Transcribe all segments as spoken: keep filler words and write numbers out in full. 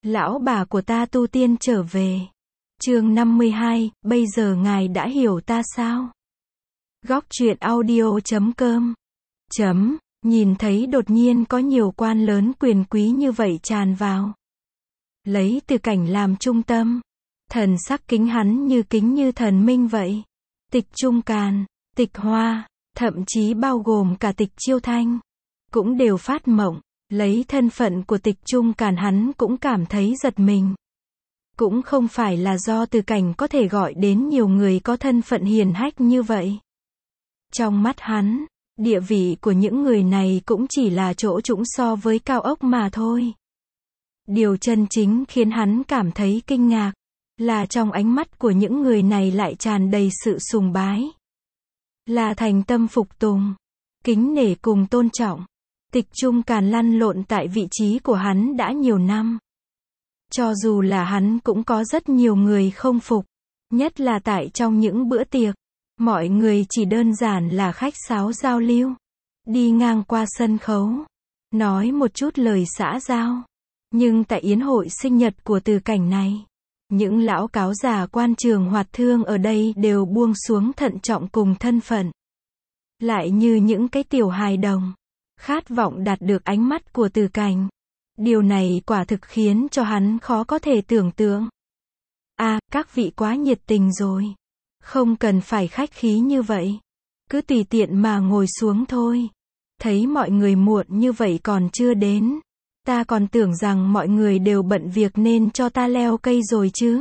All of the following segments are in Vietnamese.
Lão bà của ta tu tiên trở về. Chương năm mươi hai, bây giờ ngài đã hiểu ta sao? Góc truyện audio chấm com chấm, nhìn thấy đột nhiên có nhiều quan lớn quyền quý như vậy tràn vào. Lấy Từ Cảnh làm trung tâm. Thần sắc kính hắn như kính như thần minh vậy. Tịch Trung Càn, Tịch Hoa, thậm chí bao gồm cả Tịch Chiêu Thanh, cũng đều phát mộng. Lấy thân phận của Tịch Trung Càn hắn cũng cảm thấy giật mình. Cũng không phải là do Từ Cảnh có thể gọi đến nhiều người có thân phận hiền hách như vậy. Trong mắt hắn, địa vị của những người này cũng chỉ là chỗ trũng so với cao ốc mà thôi. Điều chân chính khiến hắn cảm thấy kinh ngạc, là trong ánh mắt của những người này lại tràn đầy sự sùng bái. Là thành tâm phục tùng, kính nể cùng tôn trọng. Tịch Trung Càn lăn lộn tại vị trí của hắn đã nhiều năm. Cho dù là hắn cũng có rất nhiều người không phục. Nhất là tại trong những bữa tiệc, mọi người chỉ đơn giản là khách sáo giao lưu. Đi ngang qua sân khấu, nói một chút lời xã giao. Nhưng tại yến hội sinh nhật của Từ Cảnh này, những lão cáo già quan trường hoạt thương ở đây đều buông xuống thận trọng cùng thân phận. Lại như những cái tiểu hài đồng, khát vọng đạt được ánh mắt của Từ Cảnh. Điều này quả thực khiến cho hắn khó có thể tưởng tượng. À, các vị quá nhiệt tình rồi. Không cần phải khách khí như vậy. Cứ tùy tiện mà ngồi xuống thôi. Thấy mọi người muộn như vậy còn chưa đến. Ta còn tưởng rằng mọi người đều bận việc nên cho ta leo cây rồi chứ.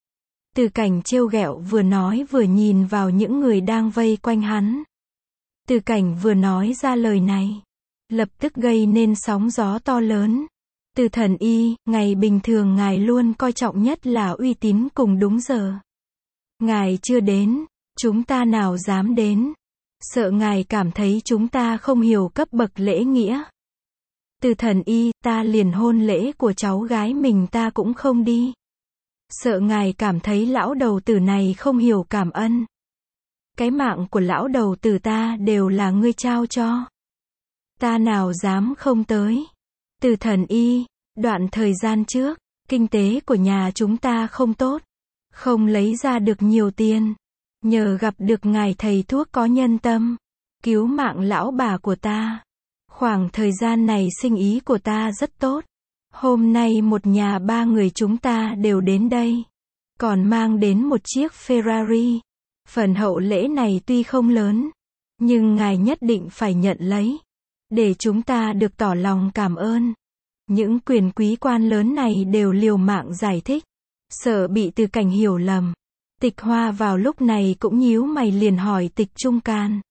Từ Cảnh trêu ghẹo vừa nói vừa nhìn vào những người đang vây quanh hắn. Từ Cảnh vừa nói ra lời này, lập tức gây nên sóng gió to lớn. Từ Thần Y, ngày bình thường ngài luôn coi trọng nhất là uy tín cùng đúng giờ. Ngài chưa đến, chúng ta nào dám đến. Sợ ngài cảm thấy chúng ta không hiểu cấp bậc lễ nghĩa. Từ Thần Y, ta liền hôn lễ của cháu gái mình ta cũng không đi. Sợ ngài cảm thấy lão đầu tử này không hiểu cảm ân. Cái mạng của lão đầu tử ta đều là ngươi trao cho. Ta nào dám không tới. Từ Thần Y, đoạn thời gian trước, kinh tế của nhà chúng ta không tốt. Không lấy ra được nhiều tiền. Nhờ gặp được ngài thầy thuốc có nhân tâm, cứu mạng lão bà của ta. Khoảng thời gian này sinh ý của ta rất tốt. Hôm nay một nhà ba người chúng ta đều đến đây. Còn mang đến một chiếc Ferrari. Phần hậu lễ này tuy không lớn, nhưng ngài nhất định phải nhận lấy. Để chúng ta được tỏ lòng cảm ơn. Những quyền quý quan lớn này đều liều mạng giải thích. Sợ bị Từ Cảnh hiểu lầm. Tịch Hoa vào lúc này cũng nhíu mày liền hỏi Tịch Trung Càn.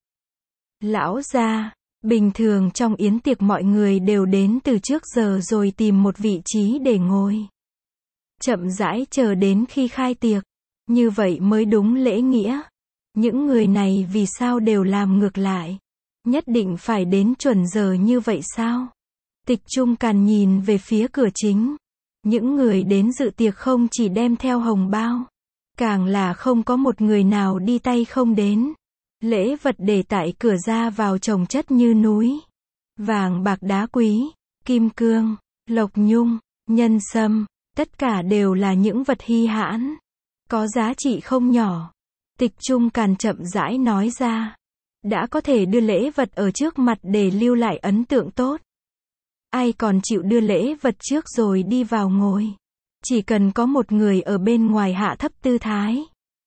Lão gia, bình thường trong yến tiệc mọi người đều đến từ trước giờ rồi tìm một vị trí để ngồi. Chậm rãi chờ đến khi khai tiệc. Như vậy mới đúng lễ nghĩa. Những người này vì sao đều làm ngược lại? Nhất định phải đến chuẩn giờ như vậy sao? Tịch Trung Càn nhìn về phía cửa chính. Những người đến dự tiệc không chỉ đem theo hồng bao, càng là không có một người nào đi tay không đến. Lễ vật để tại cửa ra vào chồng chất như núi. Vàng bạc đá quý, kim cương, lộc nhung, nhân sâm, tất cả đều là những vật hy hãn, có giá trị không nhỏ. Tịch Trung Càn chậm rãi nói ra. Đã có thể đưa lễ vật ở trước mặt để lưu lại ấn tượng tốt. Ai còn chịu đưa lễ vật trước rồi đi vào ngồi. Chỉ cần có một người ở bên ngoài hạ thấp tư thái.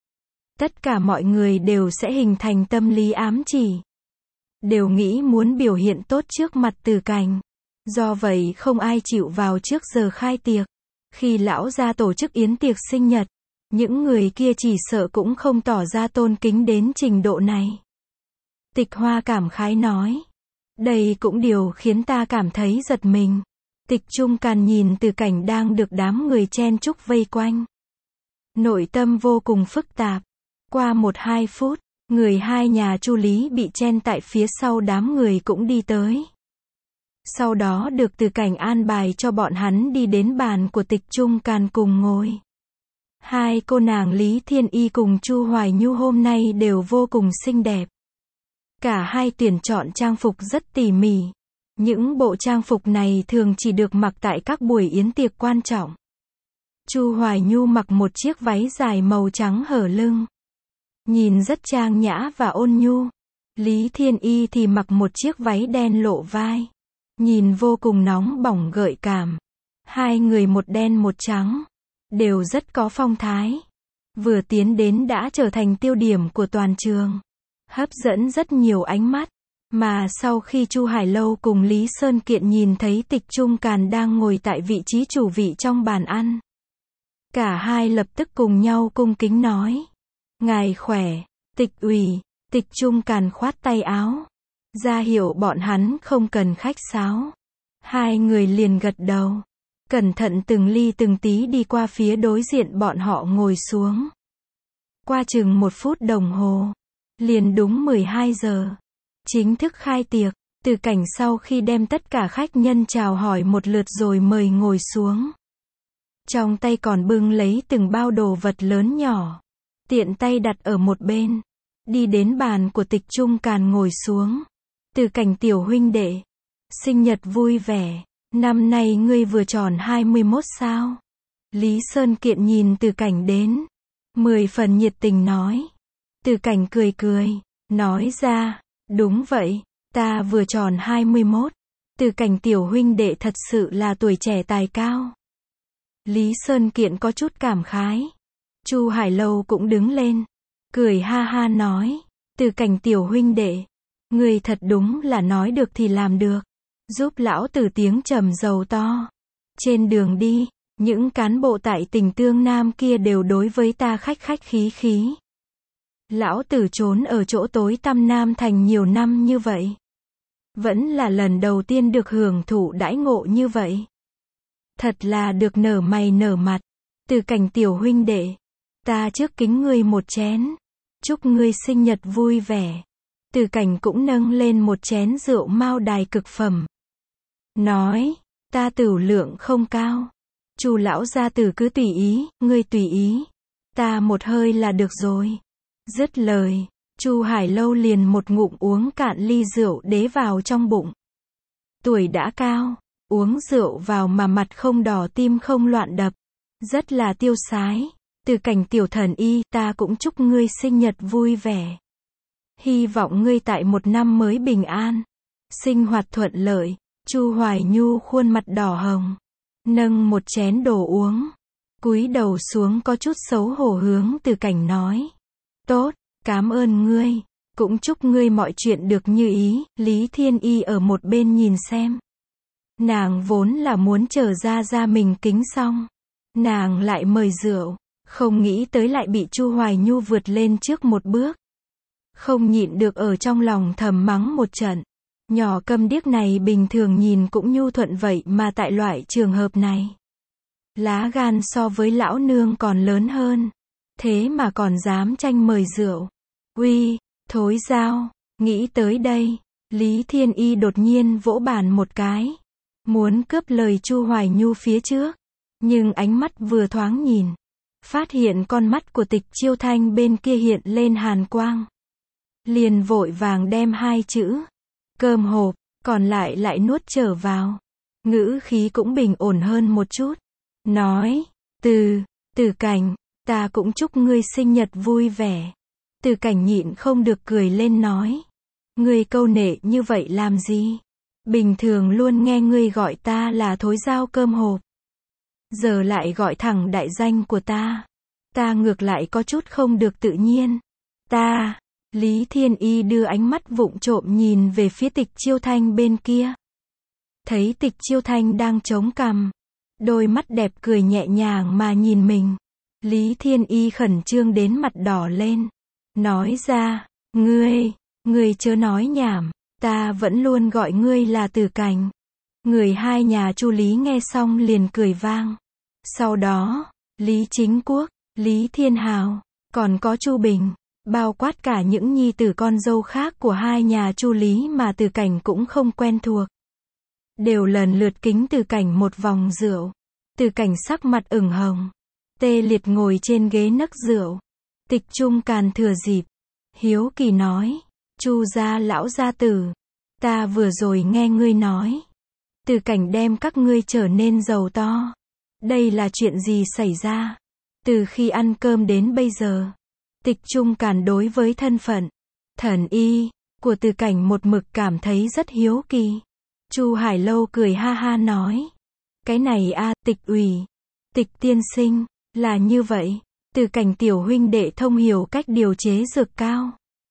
Tất cả mọi người đều sẽ hình thành tâm lý ám chỉ. Đều nghĩ muốn biểu hiện tốt trước mặt Từ Cảnh. Do vậy không ai chịu vào trước giờ khai tiệc. Khi lão gia tổ chức yến tiệc sinh nhật, những người kia chỉ sợ cũng không tỏ ra tôn kính đến trình độ này. Tịch Hoa cảm khái nói. Đây cũng điều khiến ta cảm thấy giật mình. Tịch Trung Càn nhìn Từ Cảnh đang được đám người chen chúc vây quanh. Nội tâm vô cùng phức tạp. Qua một hai phút, người hai nhà Chu Lý bị chen tại phía sau đám người cũng đi tới. Sau đó được Từ Cảnh an bài cho bọn hắn đi đến bàn của Tịch Trung Càn cùng ngồi. Hai cô nàng Lý Thiên Y cùng Chu Hoài Nhu hôm nay đều vô cùng xinh đẹp. Cả hai tuyển chọn trang phục rất tỉ mỉ. Những bộ trang phục này thường chỉ được mặc tại các buổi yến tiệc quan trọng. Chu Hoài Nhu mặc một chiếc váy dài màu trắng hở lưng, nhìn rất trang nhã và ôn nhu. Lý Thiên Y thì mặc một chiếc váy đen lộ vai, nhìn vô cùng nóng bỏng gợi cảm. Hai người một đen một trắng, đều rất có phong thái. Vừa tiến đến đã trở thành tiêu điểm của toàn trường, hấp dẫn rất nhiều ánh mắt. Mà sau khi Chu Hải Lâu cùng Lý Sơn Kiện nhìn thấy Tịch Trung Càn đang ngồi tại vị trí chủ vị trong bàn ăn, cả hai lập tức cùng nhau cung kính nói: "Ngài khỏe." Tịch ủy. Tịch Trung Càn khoát tay áo, ra hiệu bọn hắn không cần khách sáo. Hai người liền gật đầu, cẩn thận từng ly từng tí đi qua phía đối diện bọn họ ngồi xuống. Qua chừng một phút đồng hồ, liền đúng mười hai giờ, chính thức khai tiệc. Từ Cảnh sau khi đem tất cả khách nhân chào hỏi một lượt rồi mời ngồi xuống. Trong tay còn bưng lấy từng bao đồ vật lớn nhỏ, tiện tay đặt ở một bên. Đi đến bàn của Tịch Trung Càn ngồi xuống. Từ Cảnh tiểu huynh đệ, sinh nhật vui vẻ, năm nay ngươi vừa tròn hai mươi mốt sao? Lý Sơn Kiện nhìn Từ Cảnh đến, mười phần nhiệt tình nói. Từ Cảnh cười cười, nói ra, đúng vậy, ta vừa tròn hai mươi mốt. Từ Cảnh tiểu huynh đệ thật sự là tuổi trẻ tài cao. Lý Sơn Kiện có chút cảm khái. Chu Hải Lâu cũng đứng lên, cười ha ha nói, Từ Cảnh tiểu huynh đệ, ngươi thật đúng là nói được thì làm được, giúp lão tử tiếng trầm giàu to. Trên đường đi, những cán bộ tại tỉnh Tương Nam kia đều đối với ta khách khách khí khí. Lão tử trốn ở chỗ tối tăm Nam Thành nhiều năm như vậy, vẫn là lần đầu tiên được hưởng thụ đãi ngộ như vậy. Thật là được nở mày nở mặt. Từ Cảnh tiểu huynh đệ, ta trước kính ngươi một chén, chúc ngươi sinh nhật vui vẻ. Từ Cảnh cũng nâng lên một chén rượu mao đài cực phẩm, nói, ta tửu lượng không cao, Chu lão gia tử cứ tùy ý, ngươi tùy ý, ta một hơi là được rồi. Dứt lời, Chu Hải Lâu liền một ngụm uống cạn ly rượu đế vào trong bụng. Tuổi đã cao, uống rượu vào mà mặt không đỏ tim không loạn đập, rất là tiêu sái. Từ Cảnh tiểu thần y, ta cũng chúc ngươi sinh nhật vui vẻ. Hy vọng ngươi tại một năm mới bình an, sinh hoạt thuận lợi. Chu Hoài Nhu khuôn mặt đỏ hồng, nâng một chén đồ uống, cúi đầu xuống có chút xấu hổ hướng Từ Cảnh nói. Tốt, cảm ơn ngươi, cũng chúc ngươi mọi chuyện được như ý. Lý Thiên Y ở một bên nhìn xem. Nàng vốn là muốn chờ ra ra mình kính xong, nàng lại mời rượu, không nghĩ tới lại bị Chu Hoài Nhu vượt lên trước một bước. Không nhịn được ở trong lòng thầm mắng một trận. Nhỏ câm điếc này bình thường nhìn cũng nhu thuận vậy mà tại loại trường hợp này, lá gan so với lão nương còn lớn hơn. Thế mà còn dám tranh mời rượu. Uy, thối dao. Nghĩ tới đây, Lý Thiên Y đột nhiên vỗ bàn một cái, muốn cướp lời Chu Hoài Nhu phía trước. Nhưng ánh mắt vừa thoáng nhìn, phát hiện con mắt của Tịch Chiêu Thanh bên kia hiện lên hàn quang. Liền vội vàng đem hai chữ cơm hộp còn lại lại nuốt trở vào. Ngữ khí cũng bình ổn hơn một chút. Nói, từ, Từ Cảnh, ta cũng chúc ngươi sinh nhật vui vẻ. Từ Cảnh nhịn không được cười lên nói. Ngươi câu nệ như vậy làm gì? Bình thường luôn nghe ngươi gọi ta là thối dao cơm hộp, giờ lại gọi thẳng đại danh của ta. Ta ngược lại có chút không được tự nhiên. Ta, Lý Thiên Y đưa ánh mắt vụng trộm nhìn về phía Tịch Chiêu Thanh bên kia. Thấy Tịch Chiêu Thanh đang chống cằm, đôi mắt đẹp cười nhẹ nhàng mà nhìn mình. Lý Thiên Y khẩn trương đến mặt đỏ lên, nói ra, ngươi, ngươi chớ nói nhảm, ta vẫn luôn gọi ngươi là Từ Cảnh. Người hai nhà Chu Lý nghe xong liền cười vang. Sau đó, Lý Chính Quốc, Lý Thiên Hào, còn có Chu Bình, bao quát cả những nhi tử con dâu khác của hai nhà Chu Lý mà Từ Cảnh cũng không quen thuộc, đều lần lượt kính Từ Cảnh một vòng rượu. Từ Cảnh sắc mặt ửng hồng, tê liệt ngồi trên ghế nấc rượu. Tịch Trung Càn thừa dịp, hiếu kỳ nói, Chu gia lão gia tử, ta vừa rồi nghe ngươi nói, Từ Cảnh đem các ngươi trở nên giàu to, Đây là chuyện gì xảy ra? Từ khi ăn cơm đến bây giờ, Tịch Trung Càn đối với thân phận thần y của Từ Cảnh một mực cảm thấy rất hiếu kỳ. Chu Hải Lâu cười ha ha nói, cái này a, Tịch ủy, Tịch tiên sinh, là như vậy, Từ Cảnh tiểu huynh đệ thông hiểu cách điều chế dược cao.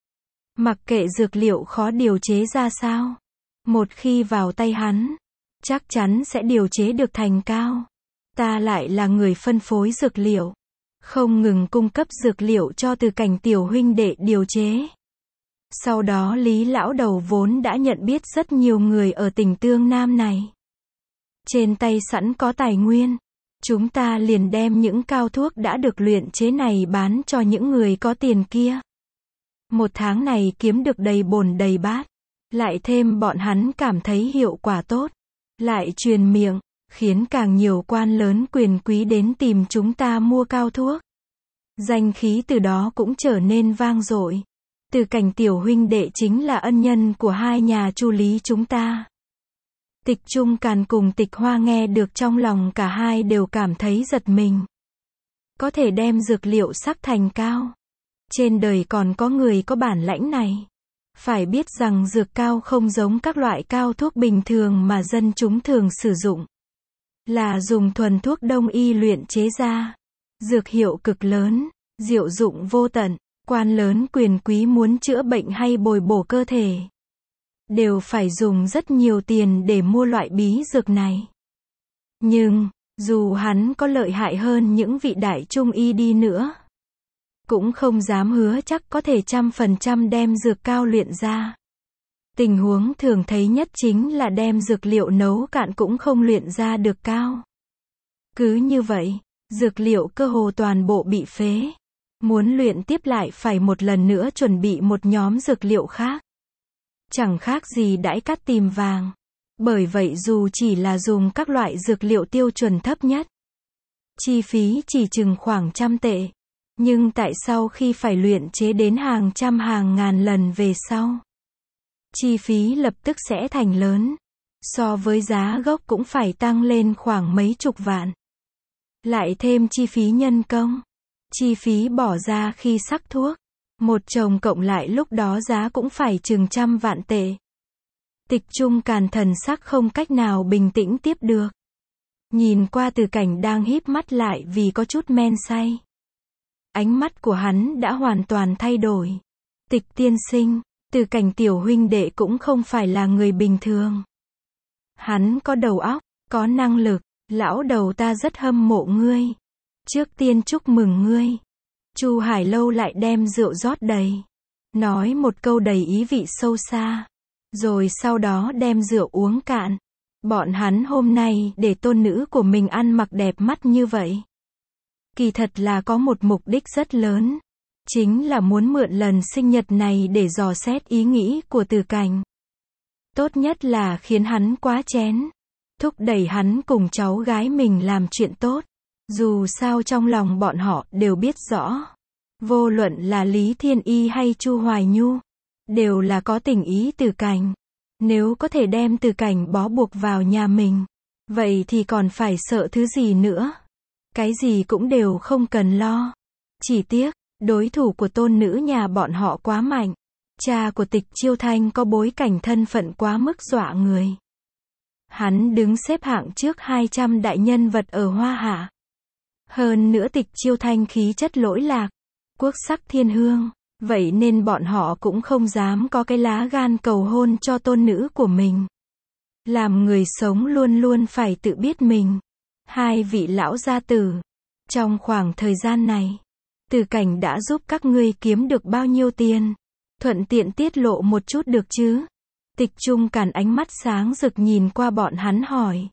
Mặc kệ dược liệu khó điều chế ra sao, một khi vào tay hắn, chắc chắn sẽ điều chế được thành cao. Ta lại là người phân phối dược liệu, không ngừng cung cấp dược liệu cho Từ Cảnh tiểu huynh đệ điều chế. Sau đó Lý lão đầu vốn đã nhận biết rất nhiều người ở tỉnh Tương Nam này. Trên tay sẵn có tài nguyên, chúng ta liền đem những cao thuốc đã được luyện chế này bán cho những người có tiền kia. Một tháng này kiếm được đầy bồn đầy bát, lại thêm bọn hắn cảm thấy hiệu quả tốt, lại truyền miệng, khiến càng nhiều quan lớn quyền quý đến tìm chúng ta mua cao thuốc. Danh khí từ đó cũng trở nên vang dội. Từ Cảnh tiểu huynh đệ chính là ân nhân của hai nhà Chu Lý chúng ta. Tịch Trung Càn cùng Tịch Hoa nghe được trong lòng cả hai đều cảm thấy giật mình. Có thể đem dược liệu sắc thành cao. Trên đời còn có người có bản lãnh này. Phải biết rằng dược cao không giống các loại cao thuốc bình thường mà dân chúng thường sử dụng. Là dùng thuần thuốc đông y luyện chế ra. Dược hiệu cực lớn, diệu dụng vô tận. Quan lớn quyền quý muốn chữa bệnh hay bồi bổ cơ thể, đều phải dùng rất nhiều tiền để mua loại bí dược này. Nhưng, dù hắn có lợi hại hơn những vị đại trung y đi nữa, cũng không dám hứa chắc có thể trăm phần trăm đem dược cao luyện ra. Tình huống thường thấy nhất chính là đem dược liệu nấu cạn cũng không luyện ra được cao. Cứ như vậy, dược liệu cơ hồ toàn bộ bị phế. Muốn luyện tiếp lại phải một lần nữa chuẩn bị một nhóm dược liệu khác. Chẳng khác gì đãi cát tìm vàng. Bởi vậy dù chỉ là dùng các loại dược liệu tiêu chuẩn thấp nhất, chi phí chỉ chừng khoảng trăm tệ. Nhưng tại sao khi phải luyện chế đến hàng trăm hàng ngàn lần về sau, chi phí lập tức sẽ thành lớn. So với giá gốc cũng phải tăng lên khoảng mấy chục vạn. Lại thêm chi phí nhân công, chi phí bỏ ra khi sắc thuốc, một chồng cộng lại lúc đó giá cũng phải chừng trăm vạn tệ. Tịch Trung Càn thần sắc không cách nào bình tĩnh tiếp được. Nhìn qua Từ Cảnh đang híp mắt lại vì có chút men say. Ánh mắt của hắn đã hoàn toàn thay đổi. Tịch tiên sinh, Từ Cảnh tiểu huynh đệ cũng không phải là người bình thường. Hắn có đầu óc, có năng lực, lão đầu ta rất hâm mộ ngươi. Trước tiên chúc mừng ngươi. Chu Hải Lâu lại đem rượu rót đầy. Nói một câu đầy ý vị sâu xa. Rồi sau đó đem rượu uống cạn. Bọn hắn hôm nay để tôn nữ của mình ăn mặc đẹp mắt như vậy. Kỳ thật là có một mục đích rất lớn. Chính là muốn mượn lần sinh nhật này để dò xét ý nghĩ của Từ Cảnh. Tốt nhất là khiến hắn quá chén. Thúc đẩy hắn cùng cháu gái mình làm chuyện tốt. Dù sao trong lòng bọn họ đều biết rõ. Vô luận là Lý Thiên Y hay Chu Hoài Nhu, đều là có tình ý Từ Cảnh. Nếu có thể đem Từ Cảnh bó buộc vào nhà mình, vậy thì còn phải sợ thứ gì nữa. Cái gì cũng đều không cần lo. Chỉ tiếc, đối thủ của tôn nữ nhà bọn họ quá mạnh. Cha của Tịch Chiêu Thanh có bối cảnh thân phận quá mức dọa người. Hắn đứng xếp hạng trước hai trăm đại nhân vật ở Hoa Hạ. Hơn nữa Tịch Chiêu Thanh khí chất lỗi lạc, quốc sắc thiên hương, vậy nên bọn họ cũng không dám có cái lá gan cầu hôn cho tôn nữ của mình. Làm người sống luôn luôn phải tự biết mình. Hai vị lão gia tử, trong khoảng thời gian này, Từ Cảnh đã giúp các ngươi kiếm được bao nhiêu tiền? Thuận tiện tiết lộ một chút được chứ? Tịch Trung Càn ánh mắt sáng rực nhìn qua bọn hắn hỏi.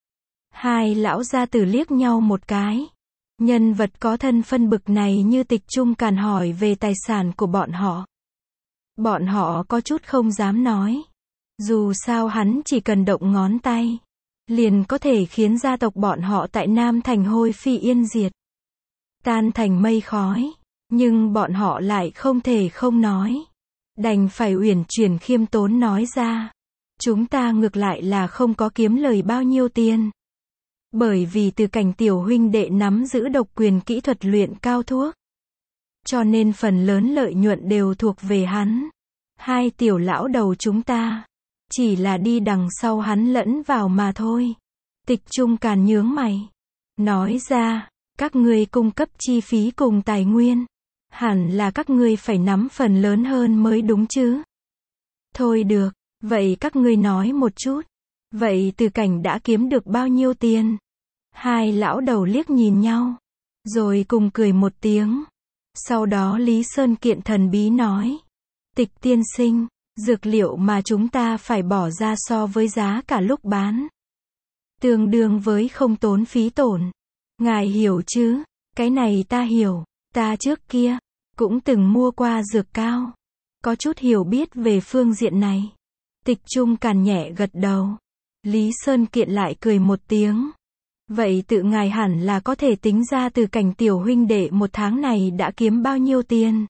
Hai lão gia tử liếc nhau một cái. Nhân vật có thân phân bực này như Tịch Trung Càn hỏi về tài sản của bọn họ. Bọn họ có chút không dám nói. Dù sao hắn chỉ cần động ngón tay, liền có thể khiến gia tộc bọn họ tại Nam Thành hôi phi yên diệt, tan thành mây khói. Nhưng bọn họ lại không thể không nói. Đành phải uyển chuyển khiêm tốn nói ra. Chúng ta ngược lại là không có kiếm lời bao nhiêu tiền. Bởi vì Từ Cảnh tiểu huynh đệ nắm giữ độc quyền kỹ thuật luyện cao thuốc. Cho nên phần lớn lợi nhuận đều thuộc về hắn. Hai tiểu lão đầu chúng ta chỉ là đi đằng sau hắn lẫn vào mà thôi. Tịch Trung Càn nhướng mày. Nói ra, các ngươi cung cấp chi phí cùng tài nguyên. Hẳn là các ngươi phải nắm phần lớn hơn mới đúng chứ. Thôi được, vậy các ngươi nói một chút. Vậy Từ Cảnh đã kiếm được bao nhiêu tiền? Hai lão đầu liếc nhìn nhau. Rồi cùng cười một tiếng. Sau đó Lý Sơn Kiện thần bí nói. Tịch tiên sinh, dược liệu mà chúng ta phải bỏ ra so với giá cả lúc bán. Tương đương với không tốn phí tổn. Ngài hiểu chứ? Cái này ta hiểu. Ta trước kia cũng từng mua qua dược cao. Có chút hiểu biết về phương diện này. Tịch Trung Càn nhẹ gật đầu. Lý Sơn Kiện lại cười một tiếng. Vậy tự ngài hẳn là có thể tính ra Từ Cảnh tiểu huynh đệ một tháng này đã kiếm bao nhiêu tiền.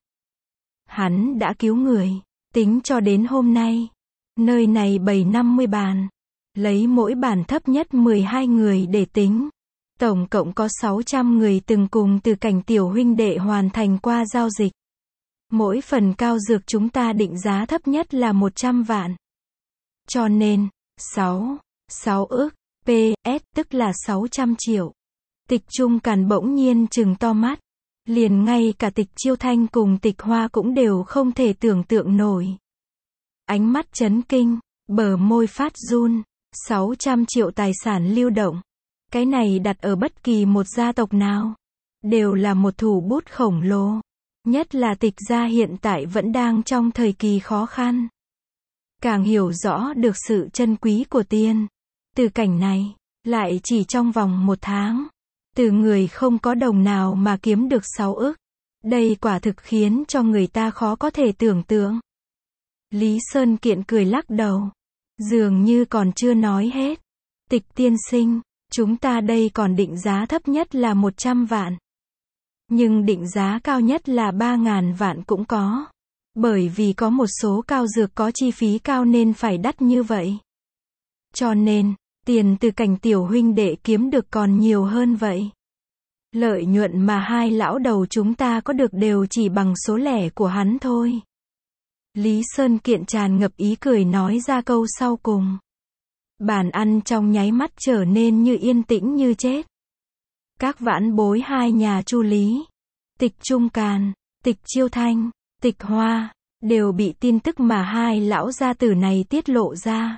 Hắn đã cứu người. Tính cho đến hôm nay. Nơi này bày năm mươi bàn. Lấy mỗi bàn thấp nhất mười hai người để tính. Tổng cộng có sáu trăm người từng cùng Từ Cảnh tiểu huynh đệ hoàn thành qua giao dịch. Mỗi phần cao dược chúng ta định giá thấp nhất là một trăm vạn. Cho nên, sáu, sáu ức, pê ét tức là sáu trăm triệu. Tịch Trung Càn bỗng nhiên trừng to mắt. Liền ngay cả Tịch Chiêu Thanh cùng Tịch Hoa cũng đều không thể tưởng tượng nổi. Ánh mắt chấn kinh, bờ môi phát run, sáu trăm triệu tài sản lưu động. Cái này đặt ở bất kỳ một gia tộc nào, đều là một thủ bút khổng lồ. Nhất là Tịch gia hiện tại vẫn đang trong thời kỳ khó khăn. Càng hiểu rõ được sự chân quý của tiền. Từ cảnh này, lại chỉ trong vòng một tháng. Từ người không có đồng nào mà kiếm được sáu ức. Đây quả thực khiến cho người ta khó có thể tưởng tượng. Lý Sơn Kiện cười lắc đầu. Dường như còn chưa nói hết. Tịch tiên sinh, chúng ta đây còn định giá thấp nhất là một trăm vạn. Nhưng định giá cao nhất là ba ngàn vạn cũng có. Bởi vì có một số cao dược có chi phí cao nên phải đắt như vậy. Cho nên, tiền Từ Cảnh tiểu huynh đệ kiếm được còn nhiều hơn vậy. Lợi nhuận mà hai lão đầu chúng ta có được đều chỉ bằng số lẻ của hắn thôi. Lý Sơn Kiện tràn ngập ý cười nói ra câu sau cùng. Bàn ăn trong nháy mắt trở nên như yên tĩnh như chết. Các vãn bối hai nhà Chu Lý, Tịch Trung Càn, Tịch Chiêu Thanh, Tịch Hoa, đều bị tin tức mà hai lão gia tử này tiết lộ ra.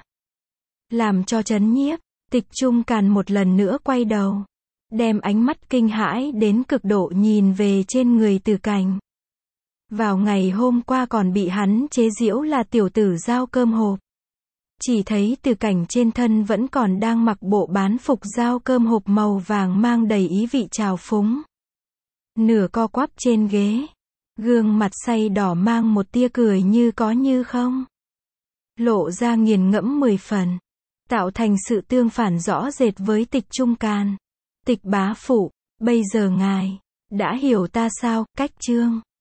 Làm cho chấn nhiếp, Tịch Trung Càn một lần nữa quay đầu. Đem ánh mắt kinh hãi đến cực độ nhìn về trên người Từ Cảnh. Vào ngày hôm qua còn bị hắn chế giễu là tiểu tử giao cơm hộp. Chỉ thấy Từ Cảnh trên thân vẫn còn đang mặc bộ bán phục giao cơm hộp màu vàng mang đầy ý vị trào phúng. Nửa co quắp trên ghế. Gương mặt say đỏ mang một tia cười như có như không. Lộ ra nghiền ngẫm mười phần. Tạo thành sự tương phản rõ rệt với Tịch Trung Càn. Tịch bá phụ, bây giờ ngài đã hiểu ta sao? Cách chương